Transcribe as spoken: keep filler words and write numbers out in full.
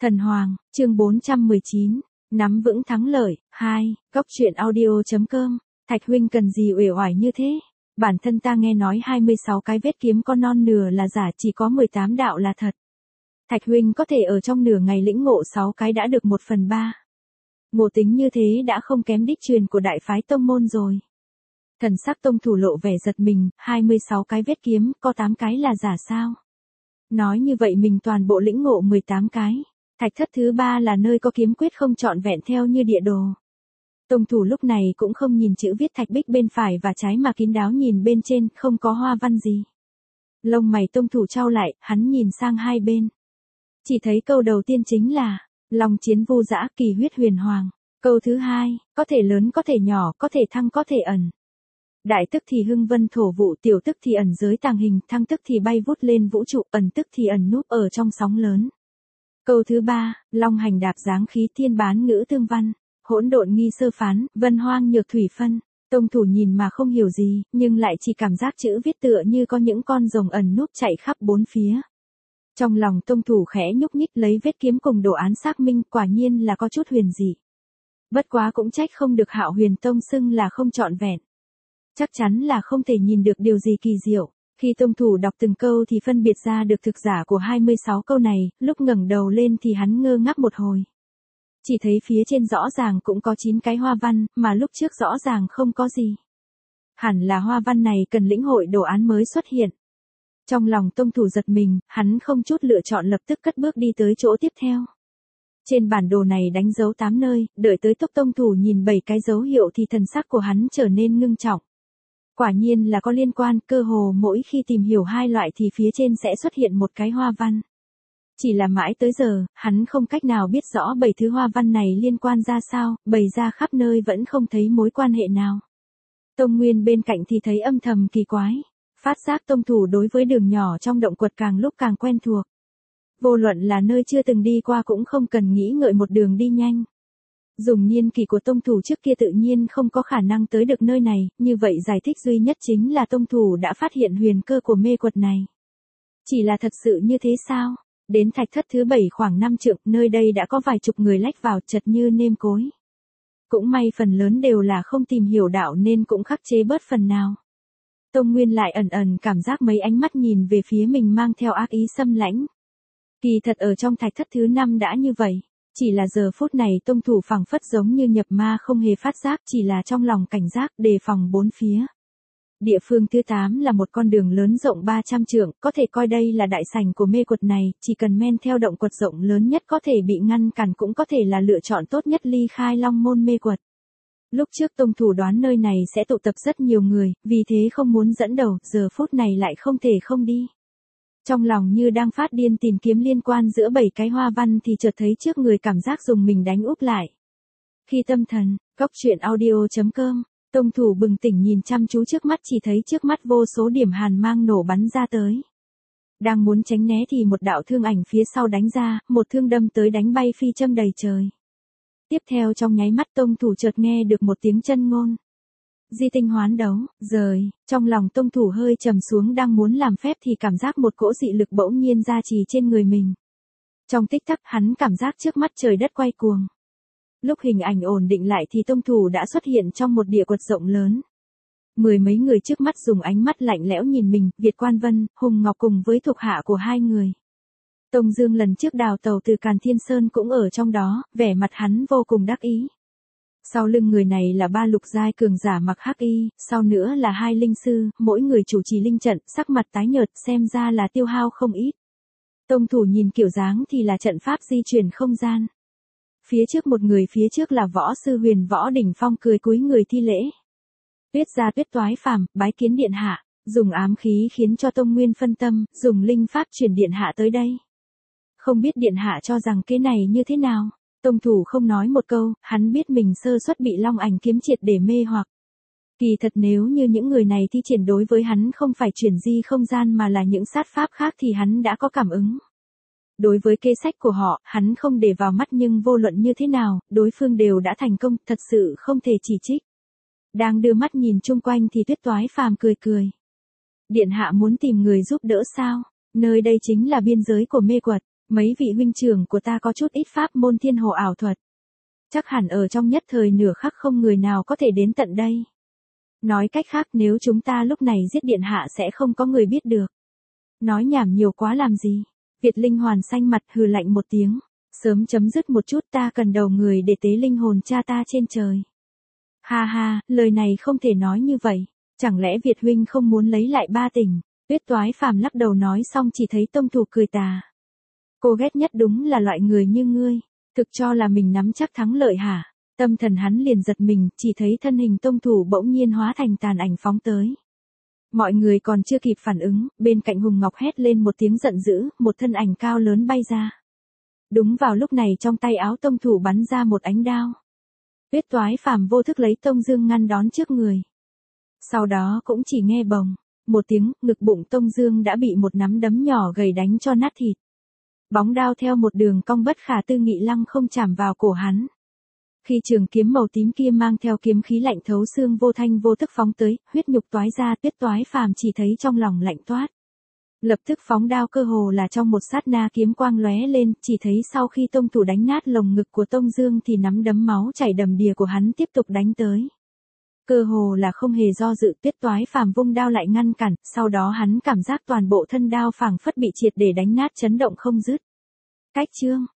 Thần Hoàng, chương bốn trăm mười chín, nắm vững thắng lợi, hai, góc truyện audio.com, Thạch huynh cần gì uể oải như thế? Bản thân ta nghe nói hai mươi sáu cái vết kiếm con non nửa là giả, chỉ có mười tám đạo là thật. Thạch huynh có thể ở trong nửa ngày lĩnh ngộ sáu cái đã được một phần ba. Ngộ tính như thế đã không kém đích truyền của đại phái tông môn rồi. Thần sắc tông thủ lộ vẻ giật mình, hai mươi sáu cái vết kiếm, có tám cái là giả sao? Nói như vậy mình toàn bộ lĩnh ngộ mười tám cái. Thạch thất thứ ba là nơi có kiếm quyết không trọn vẹn theo như địa đồ. Tông thủ lúc này cũng không nhìn chữ viết thạch bích bên phải và trái mà kín đáo nhìn bên trên, không có hoa văn gì. Lông mày tông thủ trao lại, hắn nhìn sang hai bên. Chỉ thấy câu đầu tiên chính là, long chiến vô dã, kỳ huyết huyền hoàng. Câu thứ hai, có thể lớn có thể nhỏ, có thể thăng có thể ẩn. Đại tức thì hưng vân thổ vụ, tiểu tức thì ẩn giới tàng hình, thăng tức thì bay vút lên vũ trụ, ẩn tức thì ẩn núp ở trong sóng lớn. Câu thứ ba, long hành đạp dáng khí, thiên bán ngữ tương văn, hỗn độn nghi sơ phán, vân hoang nhược thủy phân. Tông thủ nhìn mà không hiểu gì, nhưng lại chỉ cảm giác chữ viết tựa như có những con rồng ẩn núp chạy khắp bốn phía. Trong lòng tông thủ khẽ nhúc nhích, lấy vết kiếm cùng đồ án xác minh, quả nhiên là có chút huyền dị. Bất quá cũng trách không được Hạo Huyền Tông xưng là không trọn vẹn. Chắc chắn là không thể nhìn được điều gì kỳ diệu. Khi tông thủ đọc từng câu thì phân biệt ra được thực giả của hai mươi sáu câu này, lúc ngẩng đầu lên thì hắn ngơ ngác một hồi. Chỉ thấy phía trên rõ ràng cũng có chín cái hoa văn, mà lúc trước rõ ràng không có gì. Hẳn là hoa văn này cần lĩnh hội đồ án mới xuất hiện. Trong lòng tông thủ giật mình, hắn không chút lựa chọn lập tức cất bước đi tới chỗ tiếp theo. Trên bản đồ này đánh dấu tám nơi, đợi tới tốc tông thủ nhìn bảy cái dấu hiệu thì thần sắc của hắn trở nên ngưng trọng. Quả nhiên là có liên quan, cơ hồ mỗi khi tìm hiểu hai loại thì phía trên sẽ xuất hiện một cái hoa văn. Chỉ là mãi tới giờ, hắn không cách nào biết rõ bảy thứ hoa văn này liên quan ra sao, bày ra khắp nơi vẫn không thấy mối quan hệ nào. Tông Nguyên bên cạnh thì thấy âm thầm kỳ quái, phát giác tông thủ đối với đường nhỏ trong động quật càng lúc càng quen thuộc. Vô luận là nơi chưa từng đi qua cũng không cần nghĩ ngợi một đường đi nhanh. Dùng niên kỷ của tông thủ trước kia tự nhiên không có khả năng tới được nơi này, như vậy giải thích duy nhất chính là tông thủ đã phát hiện huyền cơ của mê quật này. Chỉ là thật sự như thế sao? Đến thạch thất thứ bảy khoảng năm trượng, nơi đây đã có vài chục người lách vào chật như nêm cối. Cũng may phần lớn đều là không tìm hiểu đạo nên cũng khắc chế bớt phần nào. Tông Nguyên lại ẩn ẩn cảm giác mấy ánh mắt nhìn về phía mình mang theo ác ý xâm lãnh. Kỳ thật ở trong thạch thất thứ năm đã như vậy. Chỉ là giờ phút này tông thủ phảng phất giống như nhập ma không hề phát giác, chỉ là trong lòng cảnh giác đề phòng bốn phía. Địa phương thứ tám là một con đường lớn rộng ba trăm trượng, có thể coi đây là đại sảnh của mê quật này, chỉ cần men theo động quật rộng lớn nhất có thể bị ngăn cản cũng có thể là lựa chọn tốt nhất ly khai long môn mê quật. Lúc trước tông thủ đoán nơi này sẽ tụ tập rất nhiều người, vì thế không muốn dẫn đầu, giờ phút này lại không thể không đi. Trong lòng như đang phát điên tìm kiếm liên quan giữa bảy cái hoa văn thì chợt thấy trước người cảm giác dùng mình đánh úp lại. Khi tâm thần, góc truyện audio.com, tông thủ bừng tỉnh nhìn chăm chú trước mắt, chỉ thấy trước mắt vô số điểm hàn mang nổ bắn ra tới. Đang muốn tránh né thì một đạo thương ảnh phía sau đánh ra, một thương đâm tới đánh bay phi châm đầy trời. Tiếp theo trong nháy mắt tông thủ chợt nghe được một tiếng chân ngôn. Di tinh hoán đấu, rời, trong lòng tông thủ hơi trầm xuống đang muốn làm phép thì cảm giác một cỗ dị lực bỗng nhiên ra trì trên người mình. Trong tích tắc hắn cảm giác trước mắt trời đất quay cuồng. Lúc hình ảnh ổn định lại thì tông thủ đã xuất hiện trong một địa quật rộng lớn. Mười mấy người trước mắt dùng ánh mắt lạnh lẽo nhìn mình, Việt Quan Vân, Hùng Ngọc cùng với thuộc hạ của hai người. Tông Dương lần trước đào tàu từ Càn Thiên Sơn cũng ở trong đó, vẻ mặt hắn vô cùng đắc ý. Sau lưng người này là ba lục giai cường giả mặc hắc y, sau nữa là hai linh sư, mỗi người chủ trì linh trận, sắc mặt tái nhợt, xem ra là tiêu hao không ít. Tông thủ nhìn kiểu dáng thì là trận pháp di chuyển không gian. Phía trước một người phía trước là võ sư Huyền Võ Đỉnh Phong cười cúi người thi lễ. Tuyết gia Tuyết toái phàm, bái kiến điện hạ, dùng ám khí khiến cho Tông Nguyên phân tâm, dùng linh pháp truyền điện hạ tới đây. Không biết điện hạ cho rằng cái này như thế nào? Tông thủ không nói một câu, hắn biết mình sơ suất bị long ảnh kiếm triệt để mê hoặc. Kỳ thật nếu như những người này thi triển đối với hắn không phải chuyển di không gian mà là những sát pháp khác thì hắn đã có cảm ứng. Đối với kế sách của họ, hắn không để vào mắt nhưng vô luận như thế nào, đối phương đều đã thành công, thật sự không thể chỉ trích. Đang đưa mắt nhìn chung quanh thì Tuyết toái phàm cười cười. Điện hạ muốn tìm người giúp đỡ sao? Nơi đây chính là biên giới của mê quật. Mấy vị huynh trưởng của ta có chút ít pháp môn thiên hồ ảo thuật. Chắc hẳn ở trong nhất thời nửa khắc không người nào có thể đến tận đây. Nói cách khác nếu chúng ta lúc này giết điện hạ sẽ không có người biết được. Nói nhảm nhiều quá làm gì? Việt Linh Hoàn xanh mặt hừ lạnh một tiếng. Sớm chấm dứt một chút, ta cần đầu người để tế linh hồn cha ta trên trời. Ha ha, lời này không thể nói như vậy. Chẳng lẽ Việt huynh không muốn lấy lại ba tỉnh? Tuyết Toái Phàm lắc đầu nói xong chỉ thấy tông thủ cười tà. Cô ghét nhất đúng là loại người như ngươi. Thực cho là mình nắm chắc thắng lợi hả? Tâm thần hắn liền giật mình, chỉ thấy thân hình tông thủ bỗng nhiên hóa thành tàn ảnh phóng tới. Mọi người còn chưa kịp phản ứng, bên cạnh Hùng Ngọc hét lên một tiếng giận dữ, một thân ảnh cao lớn bay ra. Đúng vào lúc này trong tay áo tông thủ bắn ra một ánh đao. Tuyết Toái Phàm vô thức lấy tông dương ngăn đón trước người. Sau đó cũng chỉ nghe bồng một tiếng, ngực bụng tông dương đã bị một nắm đấm nhỏ gầy đánh cho nát thịt. Bóng đao theo một đường cong bất khả tư nghị lăng không chạm vào cổ hắn. Khi trường kiếm màu tím kia mang theo kiếm khí lạnh thấu xương vô thanh vô thức phóng tới, huyết nhục toái ra, Tuyết Toái Phàm chỉ thấy trong lòng lạnh toát. Lập tức phóng đao, cơ hồ là trong một sát na kiếm quang lóe lên, chỉ thấy sau khi tông thủ đánh nát lồng ngực của tông dương thì nắm đấm máu chảy đầm đìa của hắn tiếp tục đánh tới. Cơ hồ là không hề do dự, Tuyết Toái Phàm vung đao lại ngăn cản, sau đó hắn cảm giác toàn bộ thân đao phảng phất bị triệt để đánh nát, chấn động không dứt. Cách chương